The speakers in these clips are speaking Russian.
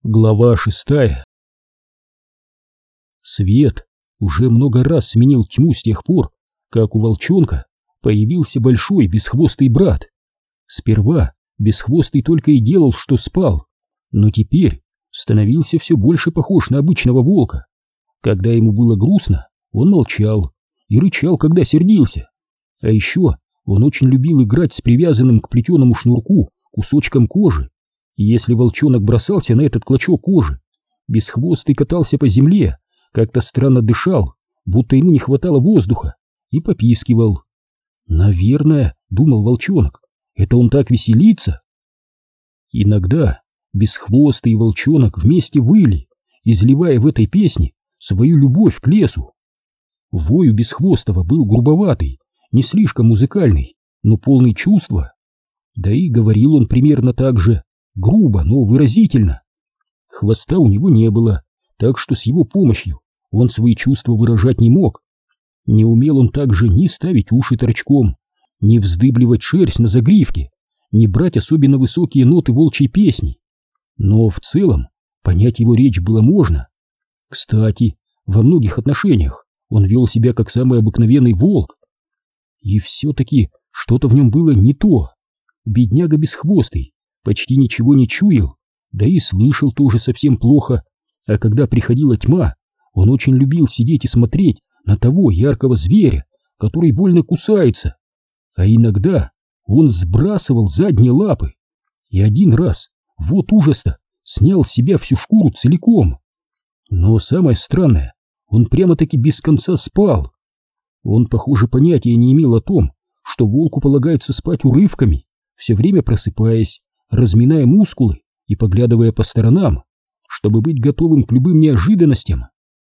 Глава 6. Свет уже много раз сменил тьму с тех пор, как у волчонка появился большой бесхвостый брат. Сперва бесхвостый только и делал, что спал, но теперь становился все больше похож на обычного волка. Когда ему было грустно, он молчал и рычал, когда сердился. А еще он очень любил играть с привязанным к плетеному шнурку кусочком кожи. И если волчонок бросался на этот клочок кожи, бесхвостый катался по земле, как-то странно дышал, будто ему не хватало воздуха, и попискивал. «Наверное, — думал волчонок, — это он так веселится». Иногда бесхвостый и волчонок вместе выли, изливая в этой песне свою любовь к лесу. Вой у бесхвостого был грубоватый, не слишком музыкальный, но полный чувства. Да и говорил он примерно так же, грубо, но выразительно. Хвоста у него не было, так что с его помощью он свои чувства выражать не мог. Не умел он также ни ставить уши торчком, ни вздыбливать шерсть на загривке, ни брать особенно высокие ноты волчьей песни. Но в целом понять его речь было можно. Кстати, во многих отношениях он вел себя как самый обыкновенный волк. И все-таки что-то в нем было не то. Бедняга бесхвостый почти ничего не чуял, да и слышал тоже совсем плохо, а когда приходила тьма, он очень любил сидеть и смотреть на того яркого зверя, который больно кусается, а иногда он сбрасывал задние лапы, и один раз, вот ужас-то, снял с себя всю шкуру целиком. Но самое странное, он прямо-таки без конца спал. Он, похоже, понятия не имел о том, что волку полагается спать урывками, все время просыпаясь, разминая мускулы и поглядывая по сторонам, чтобы быть готовым к любым неожиданностям.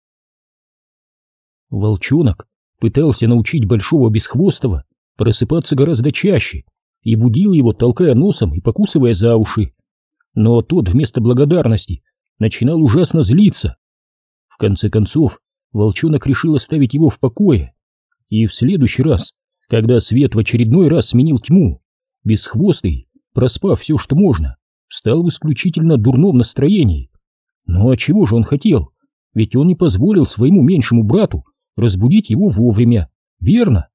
Волчонок пытался научить большого бесхвостого просыпаться гораздо чаще и будил его, толкая носом и покусывая за уши. Но тот вместо благодарности начинал ужасно злиться. В конце концов, волчонок решил оставить его в покое, и в следующий раз, когда свет в очередной раз сменил тьму, бесхвостый, проспав все, что можно, встал в исключительно дурном настроении. Ну а чего же он хотел? Ведь он не позволил своему меньшему брату разбудить его вовремя, верно?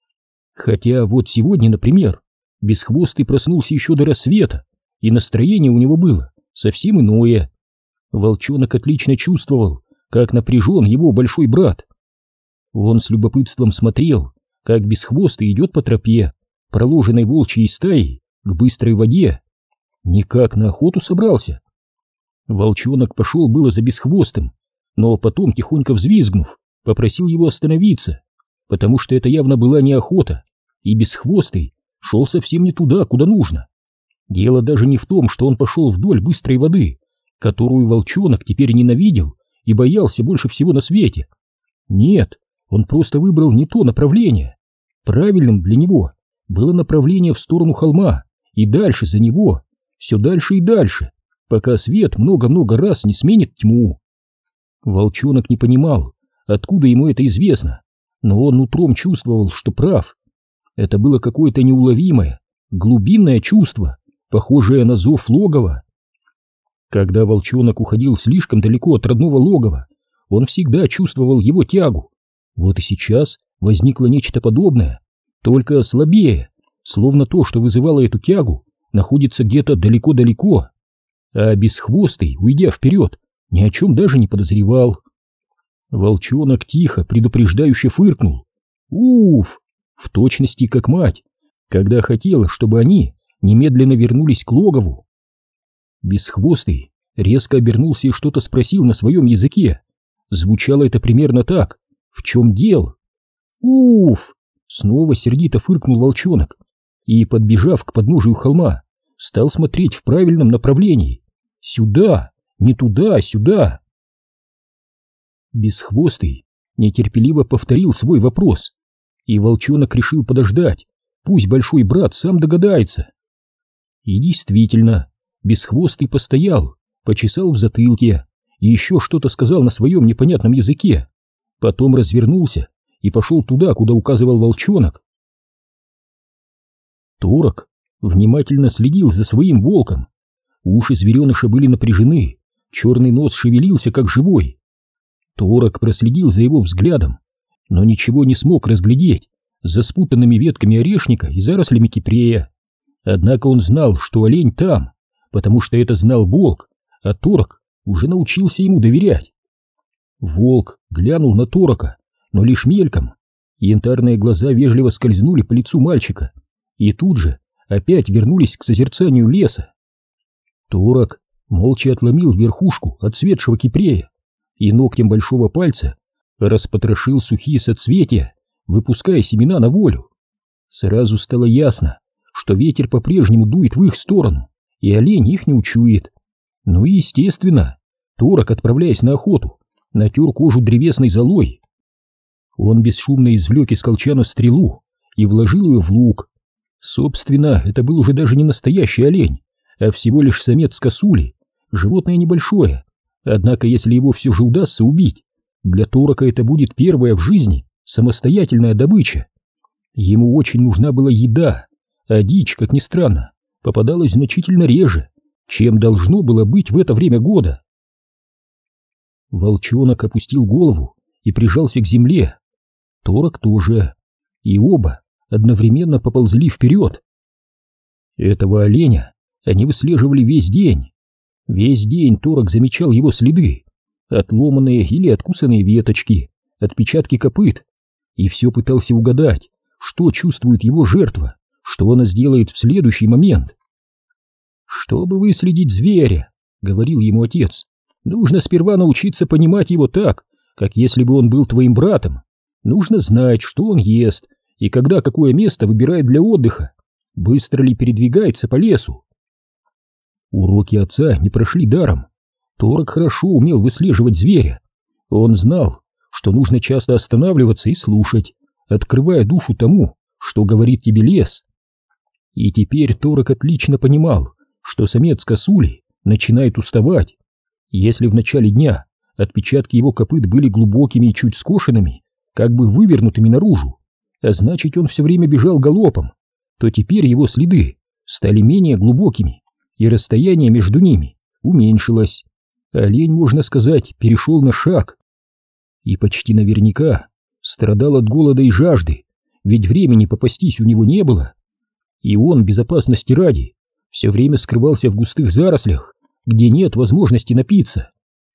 Хотя вот сегодня, например, бесхвостый проснулся еще до рассвета, и настроение у него было совсем иное. Волчонок отлично чувствовал, как напряжен его большой брат. Он с любопытством смотрел, как бесхвостый идет по тропе, проложенной волчьей стаей, к быстрой воде. Никак на охоту собрался. Волчонок пошел было за бесхвостым, но потом, тихонько взвизгнув, попросил его остановиться, потому что это явно была не охота, и бесхвостый шел совсем не туда, куда нужно. Дело даже не в том, что он пошел вдоль быстрой воды, которую волчонок теперь ненавидел и боялся больше всего на свете. Нет, он просто выбрал не то направление. Правильным для него было направление в сторону холма, и дальше за него, все дальше и дальше, пока свет много-много раз не сменит тьму. Волчонок не понимал, откуда ему это известно, но он нутром чувствовал, что прав. Это было какое-то неуловимое, глубинное чувство, похожее на зов логова. Когда волчонок уходил слишком далеко от родного логова, он всегда чувствовал его тягу. Вот и сейчас возникло нечто подобное, только слабее, словно то, что вызывало эту тягу, находится где-то далеко-далеко, а бесхвостый, уйдя вперед, ни о чем даже не подозревал. Волчонок тихо, предупреждающе фыркнул. Уф! В точности как мать, когда хотела, чтобы они немедленно вернулись к логову. Бесхвостый резко обернулся и что-то спросил на своем языке. Звучало это примерно так: «В чем дело?» «Уф!» Снова сердито фыркнул волчонок и, подбежав к подножию холма, стал смотреть в правильном направлении. Сюда, не туда, а сюда. Бесхвостый нетерпеливо повторил свой вопрос, и волчонок решил подождать, пусть большой брат сам догадается. И действительно, бесхвостый постоял, почесал в затылке и еще что-то сказал на своем непонятном языке, потом развернулся и пошел туда, куда указывал волчонок. Торок внимательно следил за своим волком. Уши звереныша были напряжены, черный нос шевелился как живой. Торок проследил за его взглядом, но ничего не смог разглядеть за спутанными ветками орешника и зарослями кипрея. Однако он знал, что олень там, потому что это знал волк, а Торок уже научился ему доверять. Волк глянул на Торока, но лишь мельком. Янтарные глаза вежливо скользнули по лицу мальчика и тут же опять вернулись к созерцанию леса. Торок молча отломил верхушку отцветшего кипрея и ногтем большого пальца распотрошил сухие соцветия, выпуская семена на волю. Сразу стало ясно, что ветер по-прежнему дует в их сторону, и олень их не учует. Ну и естественно, Торок, отправляясь на охоту, натер кожу древесной золой. Он бесшумно извлек из колчана стрелу и вложил ее в лук. Собственно, это был уже даже не настоящий олень, а всего лишь самец косули, животное небольшое. Однако, если его все же удастся убить, для Торока это будет первая в жизни самостоятельная добыча. Ему очень нужна была еда, а дичь, как ни странно, попадалась значительно реже, чем должно было быть в это время года. Волчонок опустил голову и прижался к земле. Торок тоже, и оба одновременно поползли вперед. Этого оленя они выслеживали весь день. Весь день Торок замечал его следы, отломанные или откусанные веточки, отпечатки копыт, и все пытался угадать, что чувствует его жертва, что она сделает в следующий момент. «Чтобы выследить зверя, — говорил ему отец, — нужно сперва научиться понимать его так, как если бы он был твоим братом. Нужно знать, что он ест и когда какое место выбирает для отдыха, быстро ли передвигается по лесу». Уроки отца не прошли даром. Торок хорошо умел выслеживать зверя. Он знал, что нужно часто останавливаться и слушать, открывая душу тому, что говорит тебе лес. И теперь Торок отлично понимал, что самец косули начинает уставать. Если в начале дня отпечатки его копыт были глубокими и чуть скошенными, как бы вывернутыми наружу, а значит, он все время бежал галопом, то теперь его следы стали менее глубокими, и расстояние между ними уменьшилось. Олень, можно сказать, перешел на шаг. И почти наверняка страдал от голода и жажды, ведь времени попастись у него не было. И он, безопасности ради, все время скрывался в густых зарослях, где нет возможности напиться.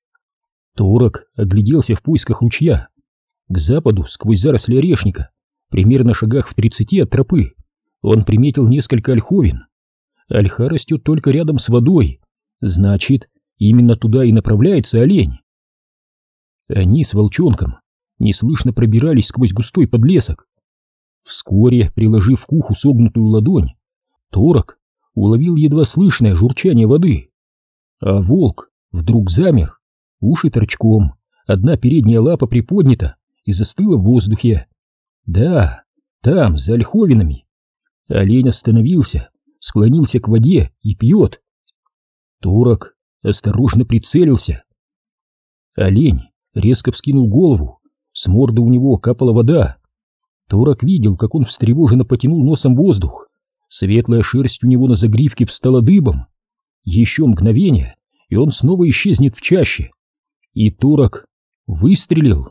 Торок огляделся в поисках ручья. К западу, сквозь заросли орешника, примерно шагах в 30 от тропы, он приметил несколько ольховин. Ольха растет только рядом с водой, значит, именно туда и направляется олень. Они с волчонком неслышно пробирались сквозь густой подлесок. Вскоре, приложив к уху согнутую ладонь, Торок уловил едва слышное журчание воды, а волк вдруг замер, уши торчком, одна передняя лапа приподнята и застыла в воздухе. Да, там, за ольховинами. Олень остановился, склонился к воде и пьет. Торок осторожно прицелился. Олень резко вскинул голову, с морды у него капала вода. Торок видел, как он встревоженно потянул носом воздух. Светлая шерсть у него на загривке встала дыбом. Еще мгновение, и он снова исчезнет в чаще. И Торок выстрелил.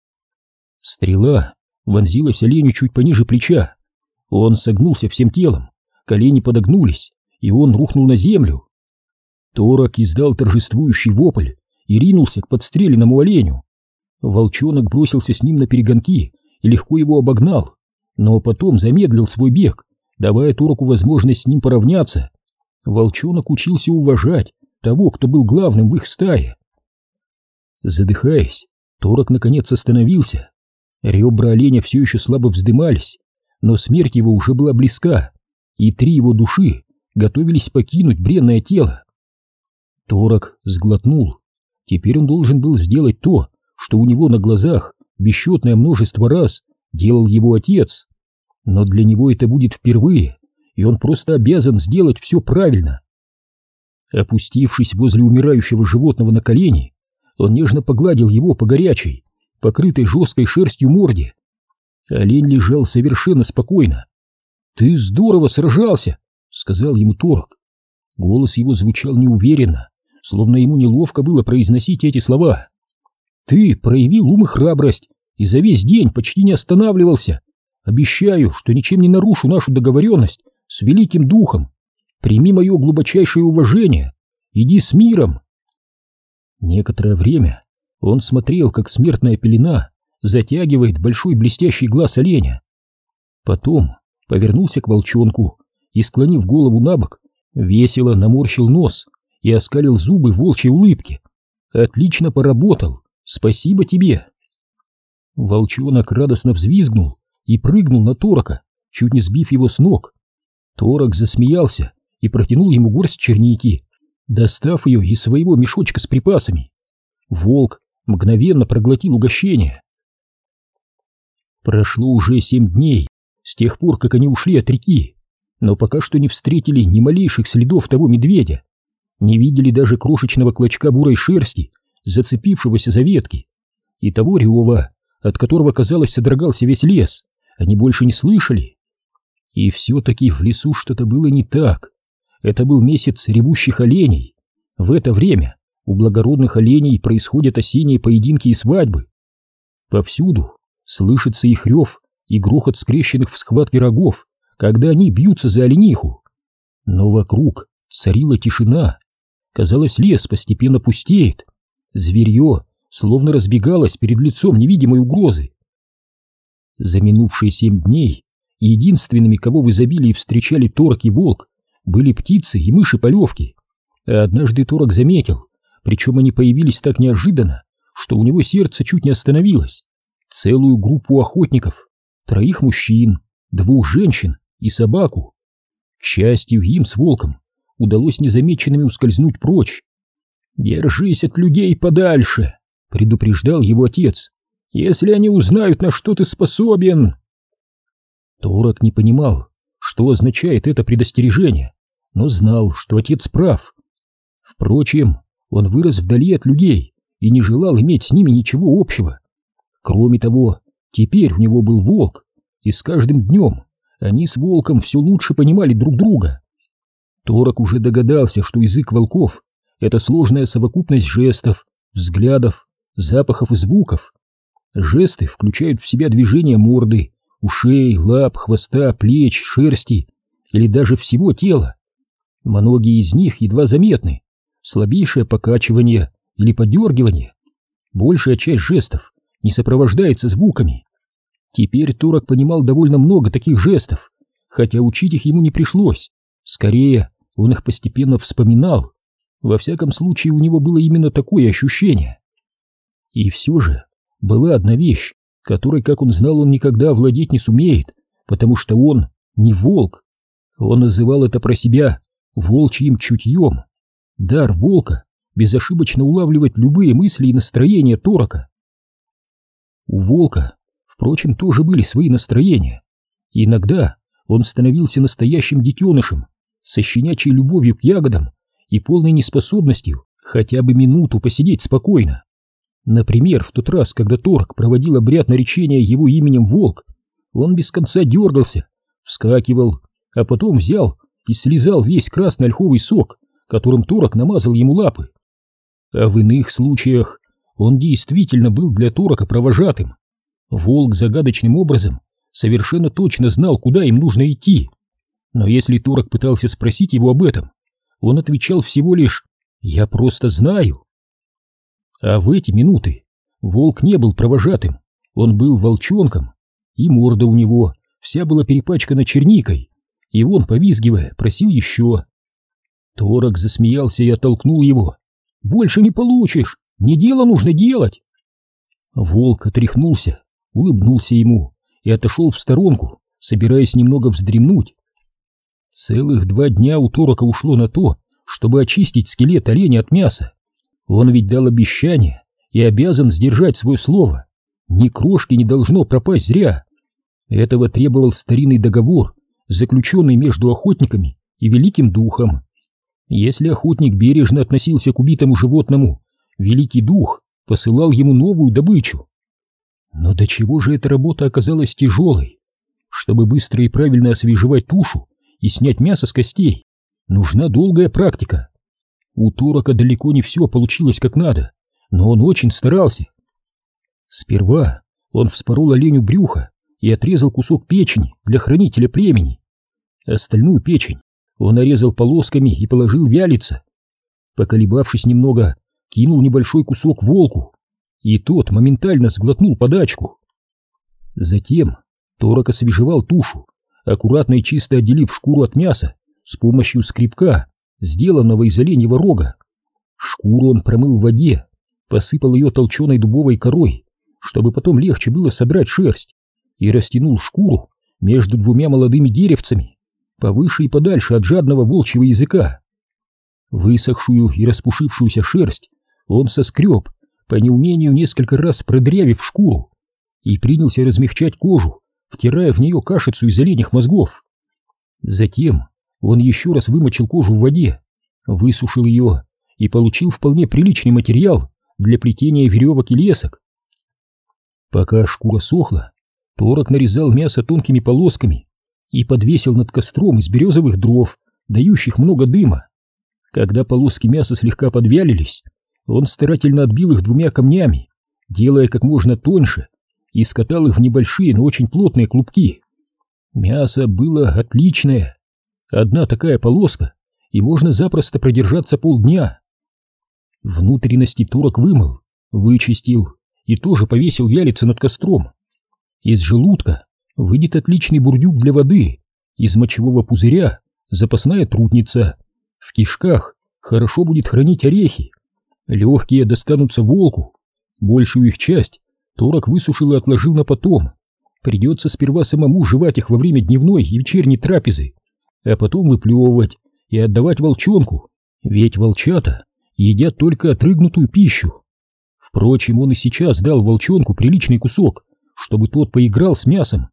Стрела вонзилась оленю чуть пониже плеча. Он согнулся всем телом, колени подогнулись, и он рухнул на землю. Торок издал торжествующий вопль и ринулся к подстреленному оленю. Волчонок бросился с ним на перегонки и легко его обогнал, но потом замедлил свой бег, давая Тороку возможность с ним поравняться. Волчонок учился уважать того, кто был главным в их стае. Задыхаясь, Торок наконец остановился. Ребра оленя все еще слабо вздымались, но смерть его уже была близка, и 3 его души готовились покинуть бренное тело. Торок сглотнул. Теперь он должен был сделать то, что у него на глазах бесчетное множество раз делал его отец. Но для него это будет впервые, и он просто обязан сделать все правильно. Опустившись возле умирающего животного на колени, он нежно погладил его по горячей, покрытой жесткой шерстью морде. Олень лежал совершенно спокойно. «Ты здорово сражался!» — сказал ему Торок. Голос его звучал неуверенно, словно ему неловко было произносить эти слова. «Ты проявил ум и храбрость и за весь день почти не останавливался. Обещаю, что ничем не нарушу нашу договоренность с Великим Духом. Прими мое глубочайшее уважение. Иди с миром». Некоторое время он смотрел, как смертная пелена затягивает большой блестящий глаз оленя. Потом повернулся к волчонку и, склонив голову набок, весело наморщил нос и оскалил зубы в волчьей улыбке. «Отлично поработал! Спасибо тебе!» Волчонок радостно взвизгнул и прыгнул на Торока, чуть не сбив его с ног. Торок засмеялся и протянул ему горсть черники, достав ее из своего мешочка с припасами. Волк мгновенно проглотил угощение. Прошло уже 7 дней с тех пор, как они ушли от реки, но пока что не встретили ни малейших следов того медведя, не видели даже крошечного клочка бурой шерсти, зацепившегося за ветки, и того рева, от которого, казалось, содрогался весь лес, они больше не слышали. И все-таки в лесу что-то было не так. Это был месяц ревущих оленей. В это время у благородных оленей происходят осенние поединки и свадьбы. Повсюду слышится их рев и грохот скрещенных в схватке рогов, когда они бьются за олениху. Но вокруг царила тишина. Казалось, лес постепенно пустеет. Зверье словно разбегалось перед лицом невидимой угрозы. За минувшие 7 дней единственными, кого в изобилии встречали Торок и Волк, были птицы и мыши-полевки. А однажды Торок заметил, причем они появились так неожиданно, что у него сердце чуть не остановилось, целую группу охотников, 3 мужчин, 2 женщин и собаку. К счастью, им с Волком удалось незамеченными ускользнуть прочь. «Держись от людей подальше», — предупреждал его отец, — «если они узнают, на что ты способен». Торок не понимал, что означает это предостережение, но знал, что отец прав. Впрочем, он вырос вдали от людей и не желал иметь с ними ничего общего. Кроме того, теперь у него был волк, и с каждым днем они с Волком все лучше понимали друг друга. Торок уже догадался, что язык волков — это сложная совокупность жестов, взглядов, запахов и звуков. Жесты включают в себя движения морды, ушей, лап, хвоста, плеч, шерсти или даже всего тела. Многие из них едва заметны, слабейшее покачивание или подергивание. Большая часть жестов не сопровождается звуками. Теперь Торок понимал довольно много таких жестов, хотя учить их ему не пришлось. Скорее, он их постепенно вспоминал. Во всяком случае, у него было именно такое ощущение. И все же была одна вещь, которой, как он знал, он никогда овладеть не сумеет, потому что он не волк. Он называл это про себя волчьим чутьем. Дар волка — безошибочно улавливать любые мысли и настроения Торока. У волка, впрочем, тоже были свои настроения. Иногда он становился настоящим детенышем, со щенячьей любовью к ягодам и полной неспособностью хотя бы минуту посидеть спокойно. Например, в тот раз, когда Торок проводил обряд наречения его именем Волк, он без конца дергался, вскакивал, а потом взял и слизал весь красный ольховый сок, которым Торок намазал ему лапы. А в иных случаях он действительно был для Торока провожатым. Волк загадочным образом совершенно точно знал, куда им нужно идти. Но если Торок пытался спросить его об этом, он отвечал всего лишь «я просто знаю». А в эти минуты волк не был провожатым, он был волчонком, и морда у него вся была перепачкана черникой, и он, повизгивая, просил еще. Торок засмеялся и оттолкнул его. «Больше не получишь, мне дело нужно делать». Волк отряхнулся, улыбнулся ему и отошел в сторонку, собираясь немного вздремнуть. Целых 2 дня у Торока ушло на то, чтобы очистить скелет оленя от мяса. Он ведь дал обещание и обязан сдержать свое слово. Ни крошки не должно пропасть зря. Этого требовал старинный договор, заключенный между охотниками и Великим Духом. Если охотник бережно относился к убитому животному, Великий Дух посылал ему новую добычу. Но до чего же эта работа оказалась тяжелой? Чтобы быстро и правильно освежевать тушу и снять мясо с костей, нужна долгая практика. У Торока далеко не все получилось как надо, но он очень старался. Сперва он вспорол оленю брюхо и отрезал кусок печени для хранителя племени. Остальную печень он нарезал полосками и положил вялиться. Поколебавшись немного, кинул небольшой кусок волку, и тот моментально сглотнул подачку. Затем Торок освежевал тушу, аккуратно и чисто отделив шкуру от мяса с помощью скребка, сделанного из оленьего рога. Шкуру он промыл в воде, посыпал ее толченой дубовой корой, чтобы потом легче было содрать шерсть, и растянул шкуру между двумя молодыми деревцами, повыше и подальше от жадного волчьего языка. Высохшую и распушившуюся шерсть он соскреб, по неумению несколько раз продрявив шкуру, и принялся размягчать кожу, втирая в нее кашицу из оленьих мозгов. Затем он еще раз вымочил кожу в воде, высушил ее и получил вполне приличный материал для плетения веревок и лесок. Пока шкура сохла, Торок нарезал мясо тонкими полосками и подвесил над костром из березовых дров, дающих много дыма. Когда полоски мяса слегка подвялились, он старательно отбил их двумя камнями, делая как можно тоньше, и скатал их в небольшие, но очень плотные клубки. Мясо было отличное. Одна такая полоска, и можно запросто продержаться полдня. Внутренности Торок вымыл, вычистил и тоже повесил вялиться над костром. Из желудка выйдет отличный бурдюк для воды, из мочевого пузыря запасная трутница, в кишках хорошо будет хранить орехи, легкие достанутся волку, большую их часть Торок высушил и отложил на потом. Придется сперва самому жевать их во время дневной и вечерней трапезы, а потом выплевывать и отдавать волчонку, ведь волчата едят только отрыгнутую пищу. Впрочем, он и сейчас дал волчонку приличный кусок, чтобы тот поиграл с мясом.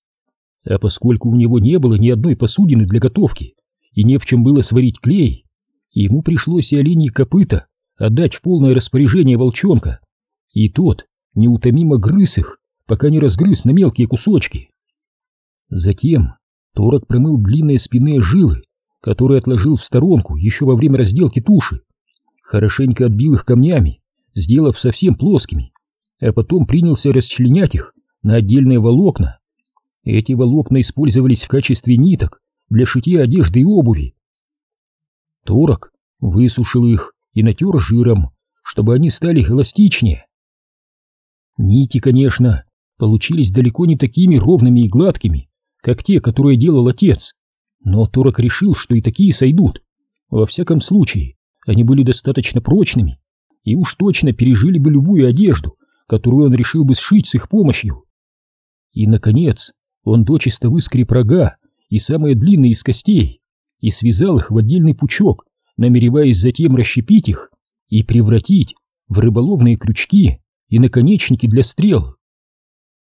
А поскольку у него не было ни одной посудины для готовки и не в чем было сварить клей, ему пришлось и оленьи копыта отдать в полное распоряжение волчонка, и тот неутомимо грыз их, пока не разгрыз на мелкие кусочки. Затем Торок промыл длинные спинные жилы, которые отложил в сторонку еще во время разделки туши, хорошенько отбил их камнями, сделав совсем плоскими, а потом принялся расчленять их на отдельные волокна. Эти волокна использовались в качестве ниток для шитья одежды и обуви. Торок высушил их и натер жиром, чтобы они стали эластичнее. Нити, конечно, получились далеко не такими ровными и гладкими, как те, которые делал отец, но Торок решил, что и такие сойдут. Во всяком случае, они были достаточно прочными и уж точно пережили бы любую одежду, которую он решил бы сшить с их помощью. И, наконец, он дочисто выскреб рога и самые длинные из костей и связал их в отдельный пучок, намереваясь затем расщепить их и превратить в рыболовные крючки и наконечники для стрел.